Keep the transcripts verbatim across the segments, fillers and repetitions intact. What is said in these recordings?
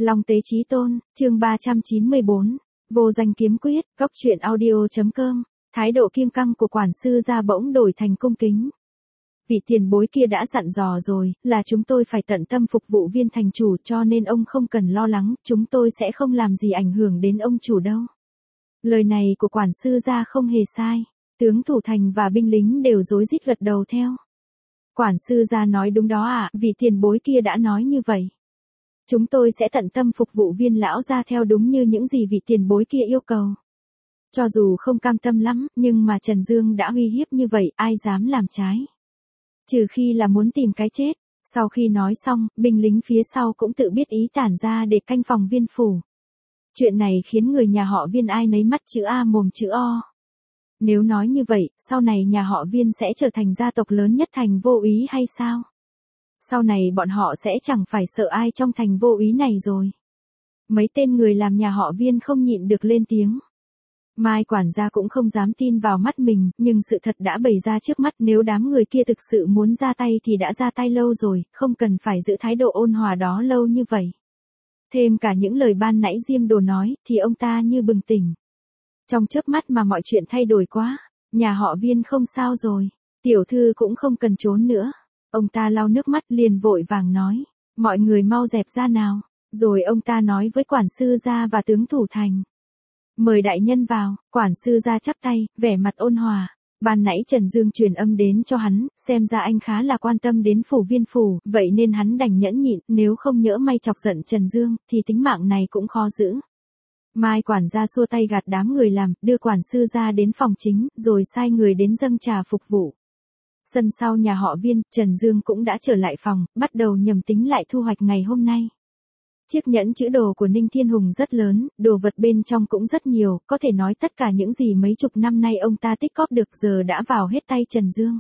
Long Tế Chí Tôn, chương ba trăm chín mươi bốn, Vô Danh Kiếm Quyết, Cóc Truyện Audio.com, thái độ kiêng căng của quản sư gia bỗng đổi thành cung kính. Vị tiền bối kia đã dặn dò rồi, là chúng tôi phải tận tâm phục vụ Viên thành chủ, cho nên ông không cần lo lắng, chúng tôi sẽ không làm gì ảnh hưởng đến ông chủ đâu. Lời này của quản sư gia không hề sai, tướng thủ thành và binh lính đều rối rít gật đầu theo. Quản sư gia nói đúng đó ạ, à, vị tiền bối kia đã nói như vậy. Chúng tôi sẽ tận tâm phục vụ Viên lão gia theo đúng như những gì vị tiền bối kia yêu cầu. Cho dù không cam tâm lắm, nhưng mà Trần Dương đã uy hiếp như vậy, ai dám làm trái. Trừ khi là muốn tìm cái chết. Sau khi nói xong, binh lính phía sau cũng tự biết ý tản ra để canh phòng Viên phủ. Chuyện này khiến người nhà họ Viên ai nấy mắt chữ A mồm chữ O. Nếu nói như vậy, sau này nhà họ Viên sẽ trở thành gia tộc lớn nhất thành Vô Úy hay sao? Sau này bọn họ sẽ chẳng phải sợ ai trong thành Vô Úy này rồi. Mấy tên người làm nhà họ Viên không nhịn được lên tiếng. Mai quản gia cũng không dám tin vào mắt mình, nhưng sự thật đã bày ra trước mắt, nếu đám người kia thực sự muốn ra tay thì đã ra tay lâu rồi, không cần phải giữ thái độ ôn hòa đó lâu như vậy. Thêm cả những lời ban nãy Diêm Đồ nói, thì ông ta như bừng tỉnh. Trong chớp mắt mà mọi chuyện thay đổi quá, nhà họ Viên không sao rồi, tiểu thư cũng không cần trốn nữa. Ông ta lau nước mắt liền vội vàng nói, mọi người mau dẹp ra nào, rồi ông ta nói với quản sư gia và tướng thủ thành. Mời đại nhân vào, quản sư gia chắp tay, vẻ mặt ôn hòa. Ban nãy Trần Dương truyền âm đến cho hắn, xem ra anh khá là quan tâm đến phủ Viên phủ, vậy nên hắn đành nhẫn nhịn, nếu không nhỡ may chọc giận Trần Dương, thì tính mạng này cũng khó giữ. Mai quản gia xua tay gạt đám người làm, đưa quản sư gia đến phòng chính, rồi sai người đến dâng trà phục vụ. Sân sau nhà họ Viên, Trần Dương cũng đã trở lại phòng, bắt đầu nhầm tính lại thu hoạch ngày hôm nay. Chiếc nhẫn chữ đồ của Ninh Thiên Hùng rất lớn, đồ vật bên trong cũng rất nhiều, có thể nói tất cả những gì mấy chục năm nay ông ta tích cóp được giờ đã vào hết tay Trần Dương.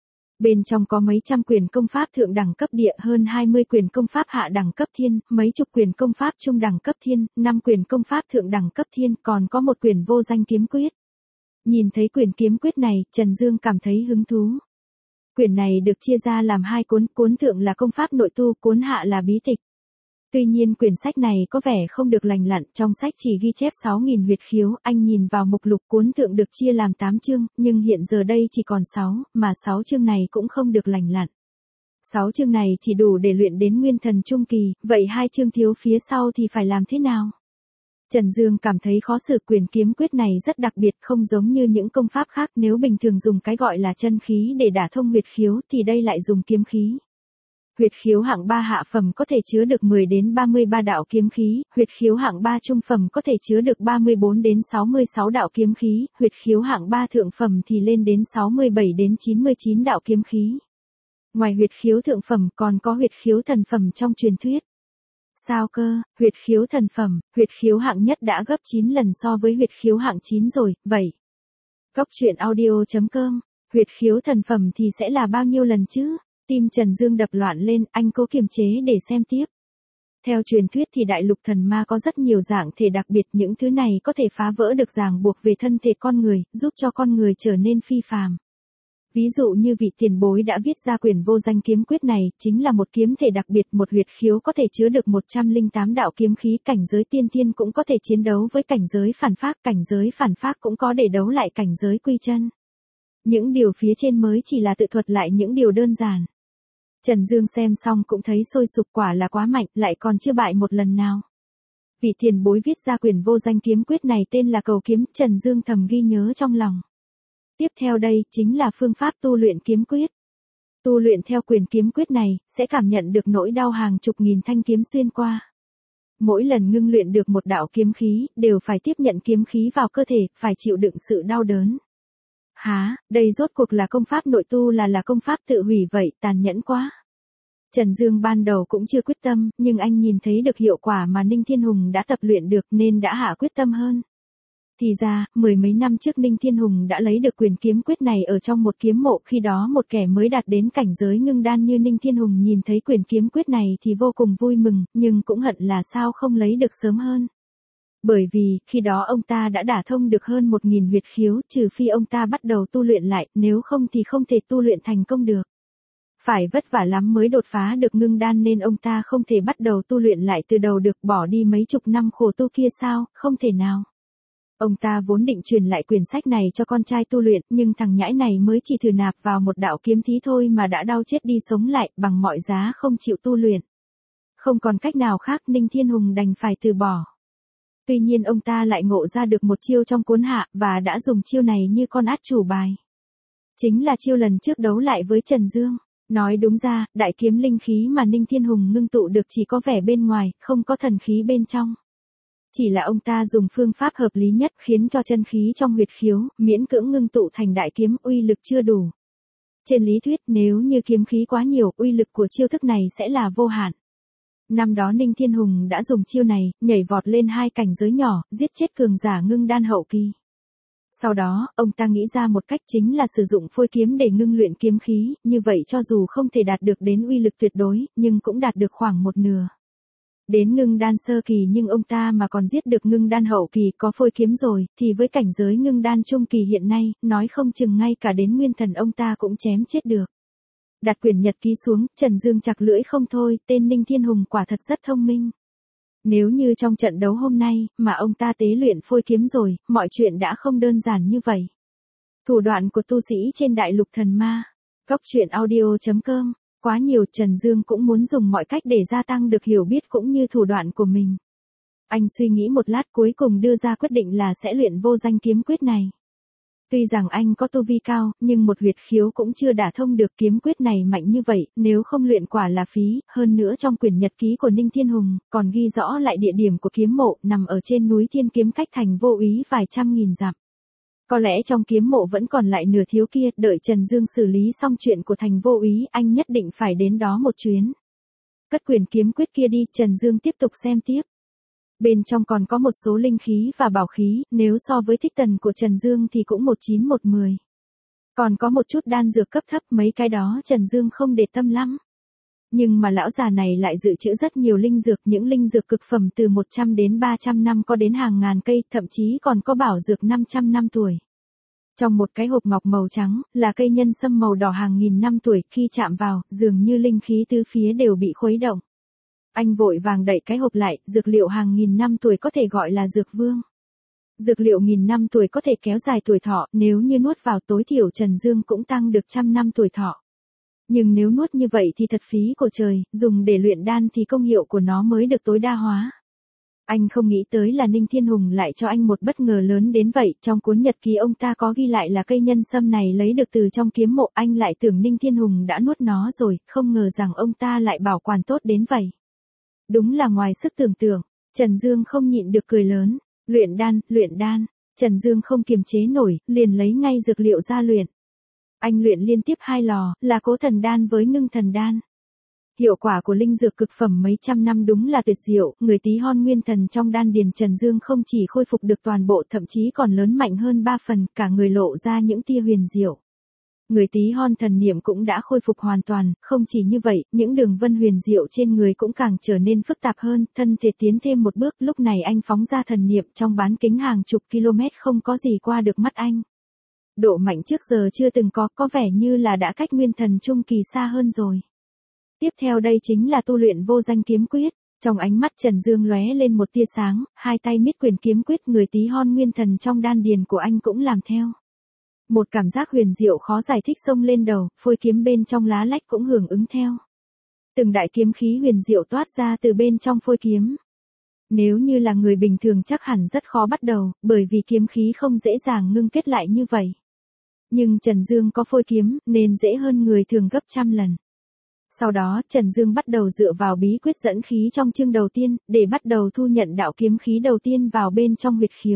Bên trong có mấy trăm quyền công pháp thượng đẳng cấp địa, hơn hai mươi quyền công pháp hạ đẳng cấp thiên, mấy chục quyền công pháp trung đẳng cấp thiên, năm quyền công pháp thượng đẳng cấp thiên, còn có một quyền vô danh kiếm quyết. Nhìn thấy quyền kiếm quyết này, Trần Dương cảm thấy hứng thú. Quyển này được chia ra làm hai cuốn, cuốn thượng là công pháp nội tu, cuốn hạ là bí tịch. Tuy nhiên quyển sách này có vẻ không được lành lặn, trong sách chỉ ghi chép sáu nghìn huyệt khiếu, anh nhìn vào mục lục cuốn thượng được chia làm tám chương, nhưng hiện giờ đây chỉ còn sáu, mà sáu chương này cũng không được lành lặn. sáu chương này chỉ đủ để luyện đến nguyên thần trung kỳ, vậy hai chương thiếu phía sau thì phải làm thế nào? Trần Dương cảm thấy khó xử, quyền kiếm quyết này rất đặc biệt, không giống như những công pháp khác, nếu bình thường dùng cái gọi là chân khí để đả thông huyệt khiếu thì đây lại dùng kiếm khí. Huyệt khiếu hạng ba hạ phẩm có thể chứa được mười đến ba mươi ba đạo kiếm khí, huyệt khiếu hạng ba trung phẩm có thể chứa được ba mươi bốn đến sáu mươi sáu đạo kiếm khí, huyệt khiếu hạng ba thượng phẩm thì lên đến sáu mươi bảy đến chín mươi chín đạo kiếm khí. Ngoài huyệt khiếu thượng phẩm còn có huyệt khiếu thần phẩm trong truyền thuyết. Sao cơ, huyệt khiếu thần phẩm, huyệt khiếu hạng nhất đã gấp chín lần so với huyệt khiếu hạng chín rồi, vậy. Cóc Truyện Audio.com, huyệt khiếu thần phẩm thì sẽ là bao nhiêu lần chứ? Tim Trần Dương đập loạn lên, anh cố kiềm chế để xem tiếp. Theo truyền thuyết thì đại lục thần ma có rất nhiều dạng thể đặc biệt, những thứ này có thể phá vỡ được ràng buộc về thân thể con người, giúp cho con người trở nên phi phàm. Ví dụ như vị tiền bối đã viết ra quyển vô danh kiếm quyết này, chính là một kiếm thể đặc biệt, một huyệt khiếu có thể chứa được một trăm lẻ tám đạo kiếm khí, cảnh giới tiên thiên cũng có thể chiến đấu với cảnh giới phản phác, cảnh giới phản phác cũng có để đấu lại cảnh giới quy chân. Những điều phía trên mới chỉ là tự thuật lại những điều đơn giản. Trần Dương xem xong cũng thấy sôi sục, quả là quá mạnh, lại còn chưa bại một lần nào. Vị tiền bối viết ra quyển vô danh kiếm quyết này tên là Cầu Kiếm, Trần Dương thầm ghi nhớ trong lòng. Tiếp theo đây chính là phương pháp tu luyện kiếm quyết. Tu luyện theo quyền kiếm quyết này, sẽ cảm nhận được nỗi đau hàng chục nghìn thanh kiếm xuyên qua. Mỗi lần ngưng luyện được một đạo kiếm khí, đều phải tiếp nhận kiếm khí vào cơ thể, phải chịu đựng sự đau đớn. Hả, đây rốt cuộc là công pháp nội tu là là công pháp tự hủy vậy, tàn nhẫn quá. Trần Dương ban đầu cũng chưa quyết tâm, nhưng anh nhìn thấy được hiệu quả mà Ninh Thiên Hùng đã tập luyện được nên đã hạ quyết tâm hơn. Thì ra, mười mấy năm trước Ninh Thiên Hùng đã lấy được quyền kiếm quyết này ở trong một kiếm mộ, khi đó một kẻ mới đạt đến cảnh giới ngưng đan như Ninh Thiên Hùng nhìn thấy quyền kiếm quyết này thì vô cùng vui mừng, nhưng cũng hận là sao không lấy được sớm hơn. Bởi vì, khi đó ông ta đã đả thông được hơn một nghìn huyệt khiếu, trừ phi ông ta bắt đầu tu luyện lại, nếu không thì không thể tu luyện thành công được. Phải vất vả lắm mới đột phá được ngưng đan nên ông ta không thể bắt đầu tu luyện lại từ đầu được, bỏ đi mấy chục năm khổ tu kia sao, không thể nào. Ông ta vốn định truyền lại quyển sách này cho con trai tu luyện, nhưng thằng nhãi này mới chỉ thử nạp vào một đạo kiếm thí thôi mà đã đau chết đi sống lại, bằng mọi giá không chịu tu luyện. Không còn cách nào khác, Ninh Thiên Hùng đành phải từ bỏ. Tuy nhiên ông ta lại ngộ ra được một chiêu trong cuốn hạ, và đã dùng chiêu này như con át chủ bài. Chính là chiêu lần trước đấu lại với Trần Dương. Nói đúng ra, đại kiếm linh khí mà Ninh Thiên Hùng ngưng tụ được chỉ có vẻ bên ngoài, không có thần khí bên trong. Chỉ là ông ta dùng phương pháp hợp lý nhất khiến cho chân khí trong huyệt khiếu, miễn cưỡng ngưng tụ thành đại kiếm, uy lực chưa đủ. Trên lý thuyết, nếu như kiếm khí quá nhiều, uy lực của chiêu thức này sẽ là vô hạn. Năm đó Ninh Thiên Hùng đã dùng chiêu này, nhảy vọt lên hai cảnh giới nhỏ, giết chết cường giả ngưng đan hậu kỳ. Sau đó, ông ta nghĩ ra một cách, chính là sử dụng phôi kiếm để ngưng luyện kiếm khí, như vậy cho dù không thể đạt được đến uy lực tuyệt đối, nhưng cũng đạt được khoảng một nửa. Đến ngưng đan sơ kỳ nhưng ông ta mà còn giết được ngưng đan hậu kỳ có phôi kiếm rồi, thì với cảnh giới ngưng đan trung kỳ hiện nay, nói không chừng ngay cả đến nguyên thần ông ta cũng chém chết được. Đặt quyển nhật ký xuống, Trần Dương chặt lưỡi không thôi, tên Ninh Thiên Hùng quả thật rất thông minh. Nếu như trong trận đấu hôm nay, mà ông ta tế luyện phôi kiếm rồi, mọi chuyện đã không đơn giản như vậy. Thủ đoạn của tu sĩ trên đại lục thần ma. Góc truyện audio chấm com. Quá nhiều, Trần Dương cũng muốn dùng mọi cách để gia tăng được hiểu biết cũng như thủ đoạn của mình. Anh suy nghĩ một lát cuối cùng đưa ra quyết định là sẽ luyện vô danh kiếm quyết này. Tuy rằng anh có tu vi cao, nhưng một huyệt khiếu cũng chưa đả thông được, kiếm quyết này mạnh như vậy, nếu không luyện quả là phí, hơn nữa trong quyển nhật ký của Ninh Thiên Hùng, còn ghi rõ lại địa điểm của kiếm mộ, nằm ở trên núi Thiên Kiếm cách thành Vô Úy vài trăm nghìn dặm. Có lẽ trong kiếm mộ vẫn còn lại nửa thiếu kia, đợi Trần Dương xử lý xong chuyện của thành Vô Úy, anh nhất định phải đến đó một chuyến. Cất quyển kiếm quyết kia đi, Trần Dương tiếp tục xem tiếp. Bên trong còn có một số linh khí và bảo khí, nếu so với thích tần của Trần Dương thì cũng một chín một mười. Còn có một chút đan dược cấp thấp, mấy cái đó Trần Dương không để tâm lắm. Nhưng mà lão già này lại dự trữ rất nhiều linh dược, những linh dược cực phẩm từ một trăm đến ba trăm năm có đến hàng ngàn cây, thậm chí còn có bảo dược năm trăm năm tuổi. Trong một cái hộp ngọc màu trắng, là cây nhân sâm màu đỏ hàng nghìn năm tuổi, khi chạm vào, dường như linh khí tứ phía đều bị khuấy động. Anh vội vàng đậy cái hộp lại, dược liệu hàng nghìn năm tuổi có thể gọi là dược vương. Dược liệu nghìn năm tuổi có thể kéo dài tuổi thọ, nếu như nuốt vào tối thiểu Trần Dương cũng tăng được trăm năm tuổi thọ. Nhưng nếu nuốt như vậy thì thật phí của trời, dùng để luyện đan thì công hiệu của nó mới được tối đa hóa. Anh không nghĩ tới là Ninh Thiên Hùng lại cho anh một bất ngờ lớn đến vậy, trong cuốn nhật ký ông ta có ghi lại là cây nhân sâm này lấy được từ trong kiếm mộ, anh lại tưởng Ninh Thiên Hùng đã nuốt nó rồi, không ngờ rằng ông ta lại bảo quản tốt đến vậy. Đúng là ngoài sức tưởng tượng, Trần Dương không nhịn được cười lớn, luyện đan, luyện đan, Trần Dương không kiềm chế nổi, liền lấy ngay dược liệu ra luyện. Anh luyện liên tiếp hai lò, là cố thần đan với ngưng thần đan. Hiệu quả của linh dược cực phẩm mấy trăm năm đúng là tuyệt diệu, người tí hon nguyên thần trong đan điền Trần Dương không chỉ khôi phục được toàn bộ, thậm chí còn lớn mạnh hơn ba phần, cả người lộ ra những tia huyền diệu. Người tí hon thần niệm cũng đã khôi phục hoàn toàn, không chỉ như vậy, những đường vân huyền diệu trên người cũng càng trở nên phức tạp hơn, thân thể tiến thêm một bước, lúc này anh phóng ra thần niệm trong bán kính hàng chục km không có gì qua được mắt anh. Độ mạnh trước giờ chưa từng có, có vẻ như là đã cách nguyên thần trung kỳ xa hơn rồi. Tiếp theo đây chính là tu luyện vô danh kiếm quyết. Trong ánh mắt Trần Dương lóe lên một tia sáng, hai tay miết quyền kiếm quyết, người tí hon nguyên thần trong đan điền của anh cũng làm theo. Một cảm giác huyền diệu khó giải thích xông lên đầu, phôi kiếm bên trong lá lách cũng hưởng ứng theo. Từng đại kiếm khí huyền diệu toát ra từ bên trong phôi kiếm. Nếu như là người bình thường chắc hẳn rất khó bắt đầu, bởi vì kiếm khí không dễ dàng ngưng kết lại như vậy. Nhưng Trần Dương có phôi kiếm, nên dễ hơn người thường gấp trăm lần. Sau đó, Trần Dương bắt đầu dựa vào bí quyết dẫn khí trong chương đầu tiên, để bắt đầu thu nhận đạo kiếm khí đầu tiên vào bên trong huyệt khiếu.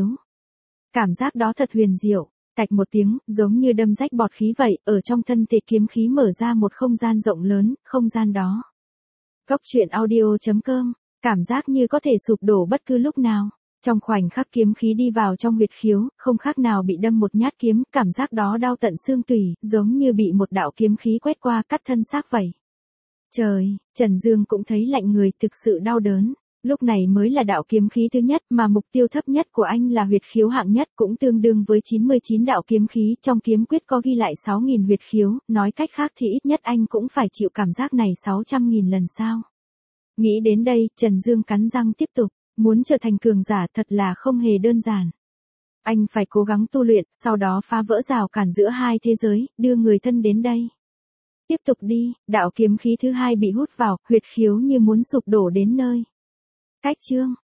Cảm giác đó thật huyền diệu, tạch một tiếng, giống như đâm rách bọt khí vậy, ở trong thân thể kiếm khí mở ra một không gian rộng lớn, không gian đó. Góc truyện audio chấm com, cảm giác như có thể sụp đổ bất cứ lúc nào. Trong khoảnh khắc kiếm khí đi vào trong huyệt khiếu, không khác nào bị đâm một nhát kiếm, cảm giác đó đau tận xương tủy, giống như bị một đạo kiếm khí quét qua cắt thân xác vậy. Trời, Trần Dương cũng thấy lạnh người, thực sự đau đớn. Lúc này mới là đạo kiếm khí thứ nhất mà mục tiêu thấp nhất của anh là huyệt khiếu hạng nhất cũng tương đương với chín mươi chín đạo kiếm khí trong kiếm quyết có ghi lại sáu nghìn huyệt khiếu, nói cách khác thì ít nhất anh cũng phải chịu cảm giác này sáu trăm nghìn lần sao. Nghĩ đến đây, Trần Dương cắn răng tiếp tục, muốn trở thành cường giả thật là không hề đơn giản. Anh phải cố gắng tu luyện, sau đó phá vỡ rào cản giữa hai thế giới, đưa người thân đến đây. Tiếp tục đi, đạo kiếm khí thứ hai bị hút vào, huyệt khiếu như muốn sụp đổ đến nơi. Cách chương